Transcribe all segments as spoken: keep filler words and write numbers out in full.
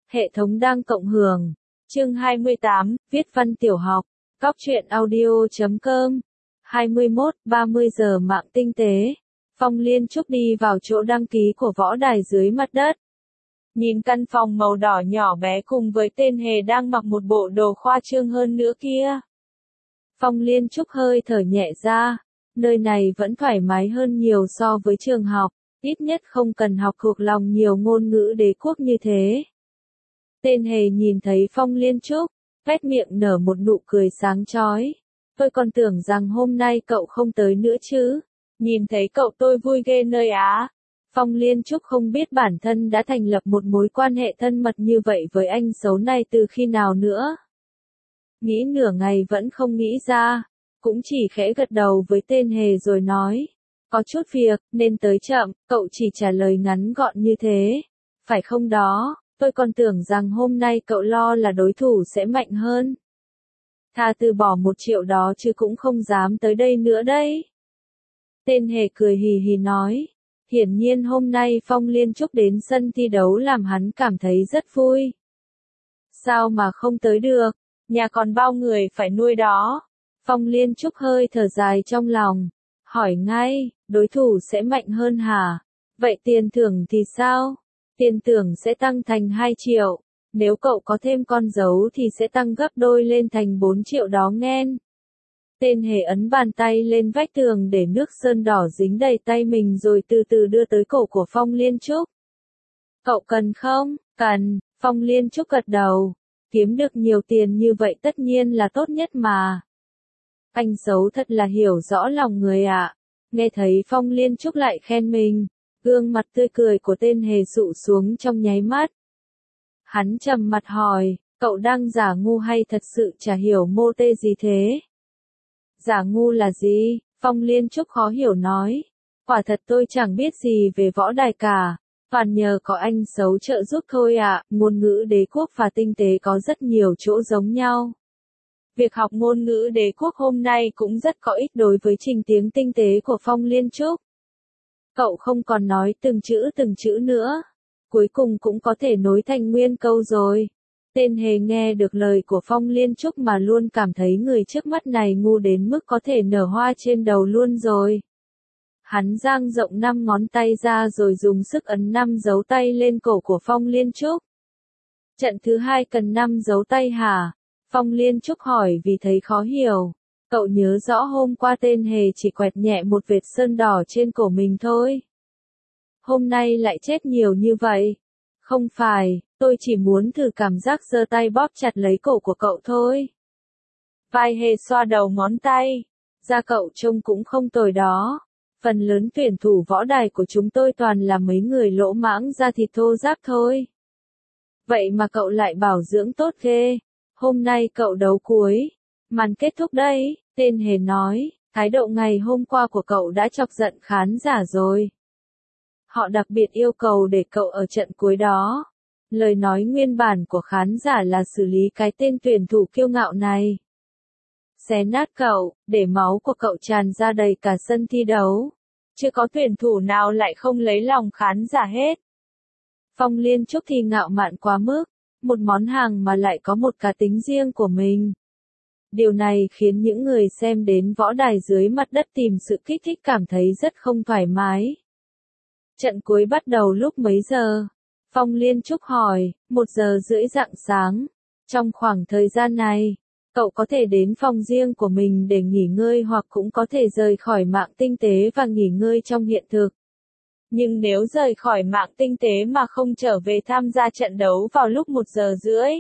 Hệ thống đang cộng hưởng. Chương hai mươi tám, viết văn tiểu học. Cóc truyện audio chấm com. hai mươi mốt, ba mươi giờ mạng tinh tế. Phong Liên Trúc đi vào chỗ đăng ký của võ đài dưới mặt đất. Nhìn căn phòng màu đỏ nhỏ bé cùng với tên hề đang mặc một bộ đồ khoa trương hơn nữa kia. Phong Liên Trúc hơi thở nhẹ ra. Nơi này vẫn thoải mái hơn nhiều so với trường học, ít nhất không cần học thuộc lòng nhiều ngôn ngữ đế quốc như thế. Tên hề nhìn thấy Phong Liên Trúc, phét miệng nở một nụ cười sáng chói. Tôi còn tưởng rằng hôm nay cậu không tới nữa chứ. Nhìn thấy cậu tôi vui ghê nơi Á. Phong Liên Trúc không biết bản thân đã thành lập một mối quan hệ thân mật như vậy với anh xấu này từ khi nào nữa. Nghĩ nửa ngày vẫn không nghĩ ra, cũng chỉ khẽ gật đầu với tên hề rồi nói. Có chút việc, nên tới chậm, cậu chỉ trả lời ngắn gọn như thế. Phải không đó, tôi còn tưởng rằng hôm nay cậu lo là đối thủ sẽ mạnh hơn. Thà từ bỏ một triệu đó chứ cũng không dám tới đây nữa đấy. Tên hề cười hì hì nói. Hiển nhiên hôm nay Phong Liên Trúc đến sân thi đấu làm hắn cảm thấy rất vui. Sao mà không tới được, nhà còn bao người phải nuôi đó. Phong Liên Trúc hơi thở dài trong lòng. Hỏi ngay, đối thủ sẽ mạnh hơn hả? Vậy tiền thưởng thì sao? Tiền thưởng sẽ tăng thành hai triệu. Nếu cậu có thêm con dấu thì sẽ tăng gấp đôi lên thành bốn triệu đó nghen. Tên hề ấn bàn tay lên vách tường để nước sơn đỏ dính đầy tay mình rồi từ từ đưa tới cổ của Phong Liên Trúc. Cậu cần không? Cần, Phong Liên Trúc gật đầu. Kiếm được nhiều tiền như vậy tất nhiên là tốt nhất mà. Anh xấu thật là hiểu rõ lòng người ạ. À. Nghe thấy Phong Liên Trúc lại khen mình, gương mặt tươi cười của tên hề sụ xuống trong nháy mắt. Hắn trầm mặt hỏi, cậu đang giả ngu hay thật sự chả hiểu mô tê gì thế? Giả ngu là gì? Phong Liên Trúc khó hiểu nói. Quả thật tôi chẳng biết gì về võ đài cả. Toàn nhờ có anh xấu trợ giúp thôi ạ. À. Ngôn ngữ đế quốc và tinh tế có rất nhiều chỗ giống nhau. Việc học ngôn ngữ đế quốc hôm nay cũng rất có ích đối với trình tiếng tinh tế của Phong Liên Trúc. Cậu không còn nói từng chữ từng chữ nữa. Cuối cùng cũng có thể nối thành nguyên câu rồi. Tên hề nghe được lời của Phong Liên Trúc mà luôn cảm thấy người trước mắt này ngu đến mức có thể nở hoa trên đầu luôn rồi. Hắn dang rộng năm ngón tay ra rồi dùng sức ấn năm dấu tay lên cổ của Phong Liên Trúc. Trận thứ hai cần năm dấu tay hả? Phong Liên Trúc hỏi vì thấy khó hiểu. Cậu nhớ rõ hôm qua tên hề chỉ quẹt nhẹ một vệt sơn đỏ trên cổ mình thôi. Hôm nay lại chết nhiều như vậy. Không phải, tôi chỉ muốn thử cảm giác giơ tay bóp chặt lấy cổ của cậu thôi. Vai hề xoa đầu ngón tay. Da cậu trông cũng không tồi đó. Phần lớn tuyển thủ võ đài của chúng tôi toàn là mấy người lỗ mãng da thịt thô ráp thôi. Vậy mà cậu lại bảo dưỡng tốt ghê. Hôm nay cậu đấu cuối. Màn kết thúc đây, tên hề nói. Thái độ ngày hôm qua của cậu đã chọc giận khán giả rồi. Họ đặc biệt yêu cầu để cậu ở trận cuối đó. Lời nói nguyên bản của khán giả là xử lý cái tên tuyển thủ kiêu ngạo này. Xé nát cậu, để máu của cậu tràn ra đầy cả sân thi đấu. Chưa có tuyển thủ nào lại không lấy lòng khán giả hết. Phong Liên Trúc thì ngạo mạn quá mức. Một món hàng mà lại có một cá tính riêng của mình. Điều này khiến những người xem đến võ đài dưới mặt đất tìm sự kích thích cảm thấy rất không thoải mái. Trận cuối bắt đầu lúc mấy giờ? Phong Liên Trúc hỏi, một giờ rưỡi rạng sáng. Trong khoảng thời gian này, cậu có thể đến phòng riêng của mình để nghỉ ngơi hoặc cũng có thể rời khỏi mạng tinh tế và nghỉ ngơi trong hiện thực. Nhưng nếu rời khỏi mạng tinh tế mà không trở về tham gia trận đấu vào lúc một giờ rưỡi,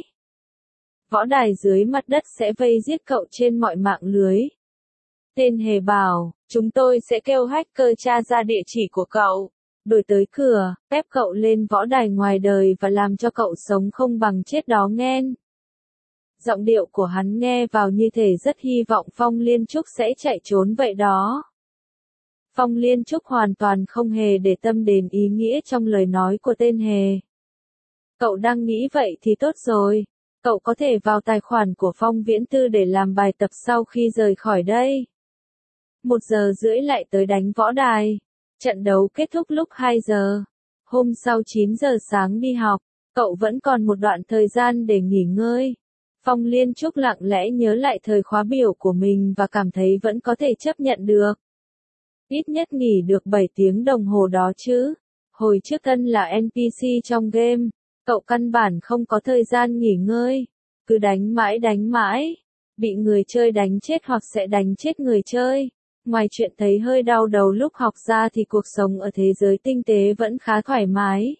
võ đài dưới mặt đất sẽ vây giết cậu trên mọi mạng lưới. Tên hề bảo, chúng tôi sẽ kêu hacker tra ra địa chỉ của cậu. Đuổi tới cửa, ép cậu lên võ đài ngoài đời và làm cho cậu sống không bằng chết đó nghen. Giọng điệu của hắn nghe vào như thể rất hy vọng Phong Liên Trúc sẽ chạy trốn vậy đó. Phong Liên Trúc hoàn toàn không hề để tâm đến ý nghĩa trong lời nói của tên hề. Cậu đang nghĩ vậy thì tốt rồi. Cậu có thể vào tài khoản của Phong Viễn Tư để làm bài tập sau khi rời khỏi đây. Một giờ rưỡi lại tới đánh võ đài. Trận đấu kết thúc lúc hai giờ. Hôm sau chín giờ sáng đi học. cậu vẫn còn một đoạn thời gian để nghỉ ngơi. Phong Liên Trúc lặng lẽ nhớ lại thời khóa biểu của mình và cảm thấy vẫn có thể chấp nhận được. Ít nhất nghỉ được bảy tiếng đồng hồ đó chứ. Hồi trước thân là en pê xê trong game, cậu căn bản không có thời gian nghỉ ngơi. Cứ đánh mãi đánh mãi. Bị người chơi đánh chết hoặc sẽ đánh chết người chơi. Ngoài chuyện thấy hơi đau đầu lúc học ra thì cuộc sống ở thế giới tinh tế vẫn khá thoải mái.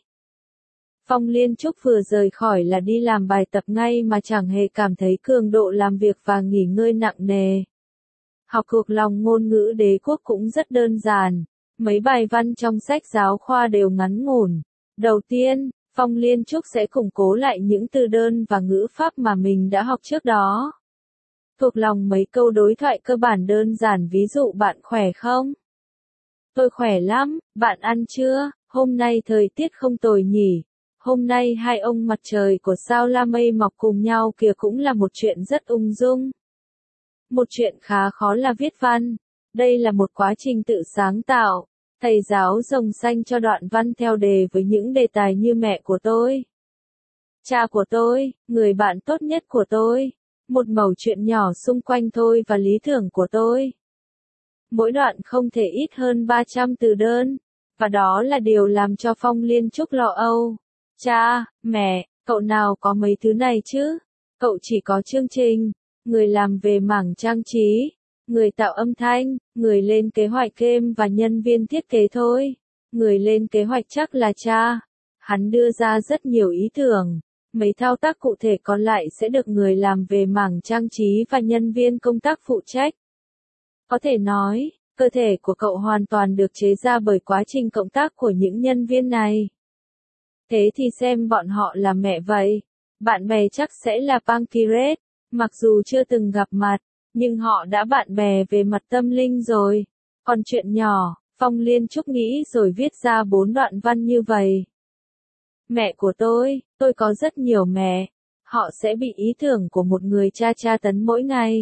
Phong Liên Trúc vừa rời khỏi là đi làm bài tập ngay mà chẳng hề cảm thấy cường độ làm việc và nghỉ ngơi nặng nề. Học thuộc lòng ngôn ngữ đế quốc cũng rất đơn giản. Mấy bài văn trong sách giáo khoa đều ngắn ngủn. Đầu tiên, Phong Liên Trúc sẽ củng cố lại những từ đơn và ngữ pháp mà mình đã học trước đó. Thuộc lòng mấy câu đối thoại cơ bản đơn giản, ví dụ bạn khỏe không? Tôi khỏe lắm, bạn ăn chưa? Hôm nay thời tiết không tồi nhỉ? Hôm nay hai ông mặt trời của sao La Mây mọc cùng nhau kìa, cũng là một chuyện rất ung dung. Một chuyện khá khó là viết văn. Đây là một quá trình tự sáng tạo. Thầy giáo rồng xanh cho đoạn văn theo đề với những đề tài như mẹ của tôi, cha của tôi, người bạn tốt nhất của tôi. Một mẩu chuyện nhỏ xung quanh tôi và lý tưởng của tôi. Mỗi đoạn không thể ít hơn ba trăm từ đơn. Và đó là điều làm cho Phong Liên Trúc lo âu. Cha, mẹ, cậu nào có mấy thứ này chứ? Cậu chỉ có chương trình, người làm về mảng trang trí, người tạo âm thanh, người lên kế hoạch game và nhân viên thiết kế thôi. Người lên kế hoạch chắc là cha. Hắn đưa ra rất nhiều ý tưởng. Mấy thao tác cụ thể còn lại sẽ được người làm về mảng trang trí và nhân viên công tác phụ trách. Có thể nói, cơ thể của cậu hoàn toàn được chế ra bởi quá trình cộng tác của những nhân viên này. Thế thì xem bọn họ là mẹ vậy. Bạn bè chắc sẽ là Pancret, mặc dù chưa từng gặp mặt, nhưng họ đã bạn bè về mặt tâm linh rồi. Còn chuyện nhỏ, Phong Liên Trúc nghĩ rồi viết ra bốn đoạn văn như vậy. Mẹ của tôi, tôi có rất nhiều mẹ. Họ sẽ bị ý tưởng của một người cha tra tấn mỗi ngày.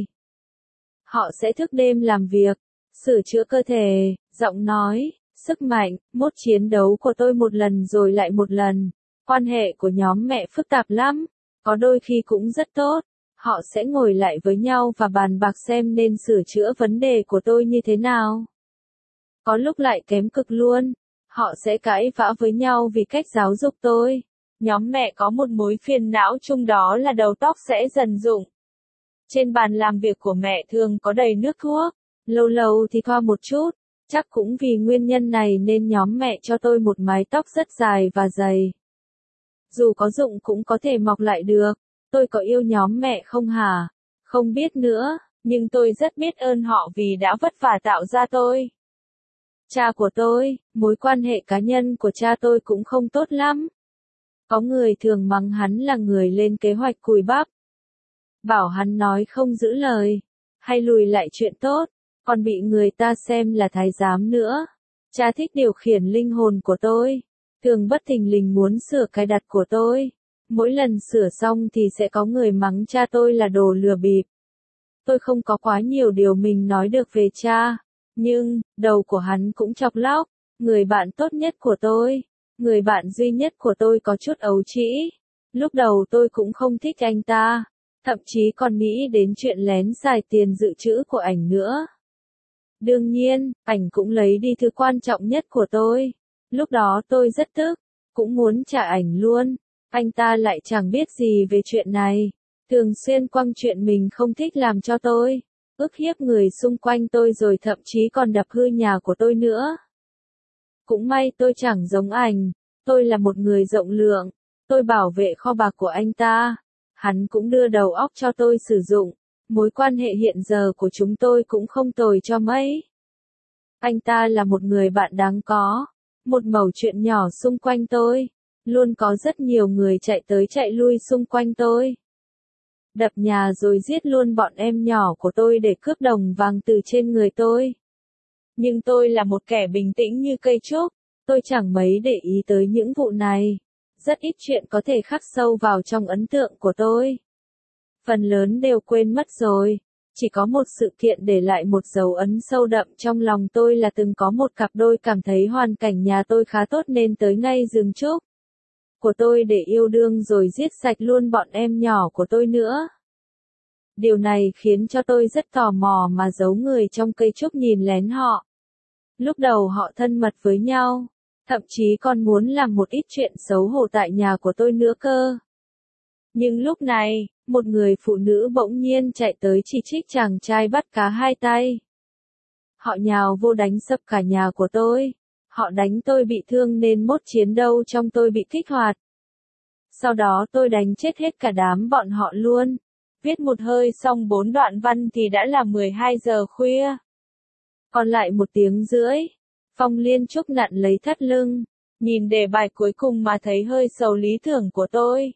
Họ sẽ thức đêm làm việc, sửa chữa cơ thể, giọng nói, sức mạnh, mốt chiến đấu của tôi một lần rồi lại một lần. Quan hệ của nhóm mẹ phức tạp lắm, có đôi khi cũng rất tốt. Họ sẽ ngồi lại với nhau và bàn bạc xem nên sửa chữa vấn đề của tôi như thế nào. Có lúc lại kém cực luôn. Họ sẽ cãi vã với nhau vì cách giáo dục tôi. Nhóm mẹ có một mối phiền não chung, đó là đầu tóc sẽ dần rụng. Trên bàn làm việc của mẹ thường có đầy nước thuốc, lâu lâu thì thoa một chút. Chắc cũng vì nguyên nhân này nên nhóm mẹ cho tôi một mái tóc rất dài và dày. Dù có rụng cũng có thể mọc lại được. Tôi có yêu nhóm mẹ không hả? Không biết nữa, nhưng tôi rất biết ơn họ vì đã vất vả tạo ra tôi. Cha của tôi, mối quan hệ cá nhân của cha tôi cũng không tốt lắm. Có người thường mắng hắn là người lên kế hoạch cùi bắp. Bảo hắn nói không giữ lời, hay lùi lại chuyện tốt, còn bị người ta xem là thái giám nữa. Cha thích điều khiển linh hồn của tôi, thường bất thình lình muốn sửa cài đặt của tôi. Mỗi lần sửa xong thì sẽ có người mắng cha tôi là đồ lừa bịp. Tôi không có quá nhiều điều mình nói được về cha. Nhưng, đầu của hắn cũng chọc lóc. Người bạn tốt nhất của tôi, người bạn duy nhất của tôi có chút ấu trĩ. Lúc đầu tôi cũng không thích anh ta. Thậm chí còn nghĩ đến chuyện lén xài tiền dự trữ của ảnh nữa. Đương nhiên, ảnh cũng lấy đi thứ quan trọng nhất của tôi. Lúc đó tôi rất tức, cũng muốn trả ảnh luôn. Anh ta lại chẳng biết gì về chuyện này. Thường xuyên quăng chuyện mình không thích làm cho tôi. Ức hiếp người xung quanh tôi rồi thậm chí còn đập hư nhà của tôi nữa. Cũng may tôi chẳng giống ảnh. Tôi là một người rộng lượng. Tôi bảo vệ kho bạc của anh ta. Hắn cũng đưa đầu óc cho tôi sử dụng. Mối quan hệ hiện giờ của chúng tôi cũng không tồi cho mấy. Anh ta là một người bạn đáng có. Một mẩu chuyện nhỏ xung quanh tôi. Luôn có rất nhiều người chạy tới chạy lui xung quanh tôi. Đập nhà rồi giết luôn bọn em nhỏ của tôi để cướp đồng vàng từ trên người tôi. Nhưng tôi là một kẻ bình tĩnh như cây trúc. Tôi chẳng mấy để ý tới những vụ này. Rất ít chuyện có thể khắc sâu vào trong ấn tượng của tôi. Phần lớn đều quên mất rồi. Chỉ có một sự kiện để lại một dấu ấn sâu đậm trong lòng tôi là từng có một cặp đôi cảm thấy hoàn cảnh nhà tôi khá tốt nên tới ngay giường trúc. của tôi để yêu đương rồi giết sạch luôn bọn em nhỏ của tôi nữa. Điều này khiến cho tôi rất tò mò mà giấu người trong cây trúc nhìn lén họ. Lúc đầu họ thân mật với nhau, thậm chí còn muốn làm một ít chuyện xấu hổ tại nhà của tôi nữa cơ. Nhưng lúc này, một người phụ nữ bỗng nhiên chạy tới chỉ trích chàng trai bắt cá hai tay. Họ nhào vô đánh sập cả nhà của tôi. Họ đánh tôi bị thương nên mốt chiến đấu trong tôi bị kích hoạt. Sau đó tôi đánh chết hết cả đám bọn họ luôn. Viết một hơi xong bốn đoạn văn thì đã là mười hai giờ khuya. Còn lại một tiếng rưỡi. Phong Liên Trúc nặn lấy thắt lưng. Nhìn đề bài cuối cùng mà thấy hơi sầu lý tưởng của tôi.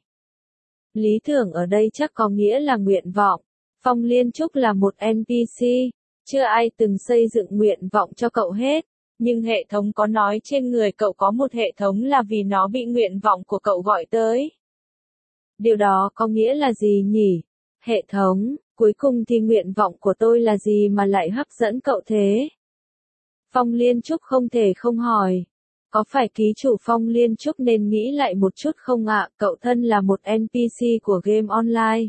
Lý tưởng ở đây chắc có nghĩa là nguyện vọng. Phong Liên Trúc là một en pê xê. Chưa ai từng xây dựng nguyện vọng cho cậu hết. Nhưng hệ thống có nói trên người cậu có một hệ thống là vì nó bị nguyện vọng của cậu gọi tới. Điều đó có nghĩa là gì nhỉ? Hệ thống, cuối cùng thì nguyện vọng của tôi là gì mà lại hấp dẫn cậu thế? Phong Liên Trúc không thể không hỏi. Có phải ký chủ Phong Liên Trúc nên nghĩ lại một chút không ạ? Cậu thân là một en pê xê của game online.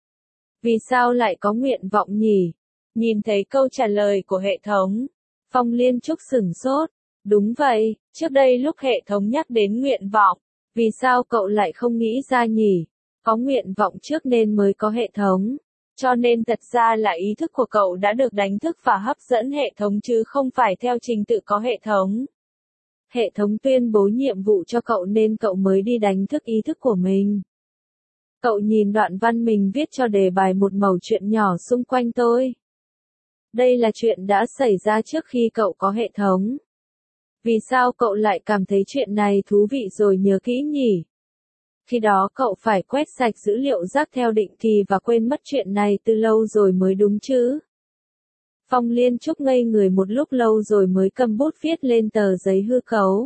Vì sao lại có nguyện vọng nhỉ? Nhìn thấy câu trả lời của hệ thống. Phong Liên Trúc sửng sốt. Đúng vậy, trước đây lúc hệ thống nhắc đến nguyện vọng, vì sao cậu lại không nghĩ ra nhỉ? Có nguyện vọng trước nên mới có hệ thống. Cho nên thật ra là ý thức của cậu đã được đánh thức và hấp dẫn hệ thống chứ không phải theo trình tự có hệ thống. Hệ thống tuyên bố nhiệm vụ cho cậu nên cậu mới đi đánh thức ý thức của mình. Cậu nhìn đoạn văn mình viết cho đề bài một mẩu chuyện nhỏ xung quanh tôi. Đây là chuyện đã xảy ra trước khi cậu có hệ thống. Vì sao cậu lại cảm thấy chuyện này thú vị rồi nhớ kỹ nhỉ? Khi đó cậu phải quét sạch dữ liệu rác theo định kỳ và quên mất chuyện này từ lâu rồi mới đúng chứ? Phong Liên Trúc ngây người một lúc lâu rồi mới cầm bút viết lên tờ giấy hư cấu.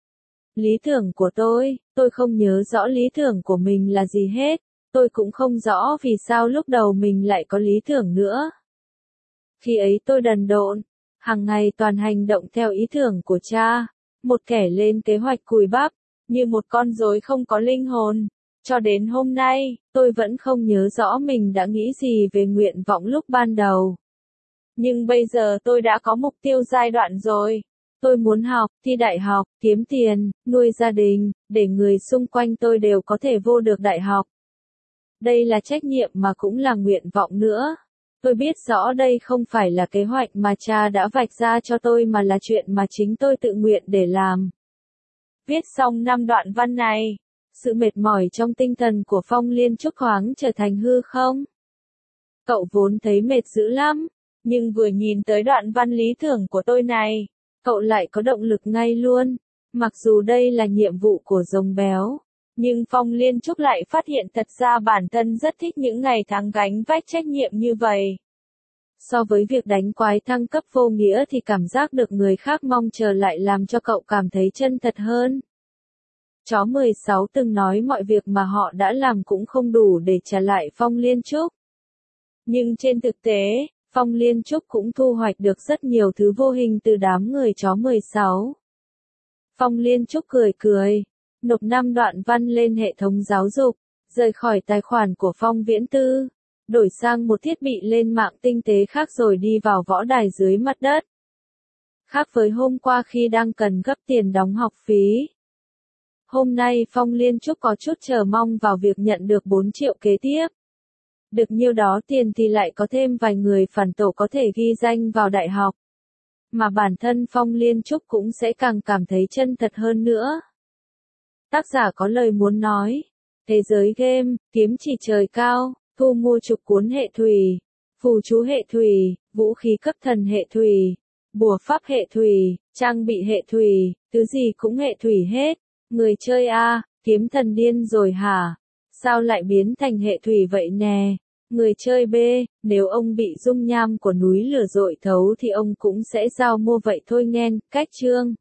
Lý tưởng của tôi, tôi không nhớ rõ lý tưởng của mình là gì hết, tôi cũng không rõ vì sao lúc đầu mình lại có lý tưởng nữa. Khi ấy tôi đần độn, hàng ngày toàn hành động theo ý tưởng của cha, một kẻ lên kế hoạch cùi bắp, như một con rối không có linh hồn. Cho đến hôm nay, tôi vẫn không nhớ rõ mình đã nghĩ gì về nguyện vọng lúc ban đầu. Nhưng bây giờ tôi đã có mục tiêu giai đoạn rồi. Tôi muốn học, thi đại học, kiếm tiền, nuôi gia đình, để người xung quanh tôi đều có thể vô được đại học. Đây là trách nhiệm mà cũng là nguyện vọng nữa. Tôi biết rõ đây không phải là kế hoạch mà cha đã vạch ra cho tôi mà là chuyện mà chính tôi tự nguyện để làm. Viết xong năm đoạn văn này, sự mệt mỏi trong tinh thần của Phong Liên Trúc thoáng trở thành hư không? Cậu vốn thấy mệt dữ lắm, nhưng vừa nhìn tới đoạn văn lý tưởng của tôi này, cậu lại có động lực ngay luôn. Mặc dù đây là nhiệm vụ của rồng béo, nhưng Phong Liên Trúc lại phát hiện thật ra bản thân rất thích những ngày tháng gánh vác trách nhiệm như vậy. So với việc đánh quái thăng cấp vô nghĩa thì cảm giác được người khác mong chờ lại làm cho cậu cảm thấy chân thật hơn. Chó mười sáu từng nói mọi việc mà họ đã làm cũng không đủ để trả lại Phong Liên Trúc. Nhưng trên thực tế, Phong Liên Trúc cũng thu hoạch được rất nhiều thứ vô hình từ đám người chó mười sáu. Phong Liên Trúc cười cười, nộp năm đoạn văn lên hệ thống giáo dục, rời khỏi tài khoản của Phong Viễn Tư, đổi sang một thiết bị lên mạng tinh tế khác rồi đi vào võ đài dưới mặt đất. Khác với hôm qua khi đang cần gấp tiền đóng học phí. Hôm nay Phong Liên Trúc có chút chờ mong vào việc nhận được bốn triệu kế tiếp. Được nhiêu đó tiền thì lại có thêm vài người phản tổ có thể ghi danh vào đại học. Mà bản thân Phong Liên Trúc cũng sẽ càng cảm thấy chân thật hơn nữa. Tác giả có lời muốn nói. Thế giới game, kiếm chỉ trời cao, thu mua chục cuốn hệ thủy, phù chú hệ thủy, vũ khí cấp thần hệ thủy, bùa pháp hệ thủy, trang bị hệ thủy, thứ gì cũng hệ thủy hết. Người chơi A, kiếm thần điên rồi hả? Sao lại biến thành hệ thủy vậy nè? Người chơi B, nếu ông bị dung nham của núi lửa dội thấu thì ông cũng sẽ giao mua vậy thôi nghen. Cách chương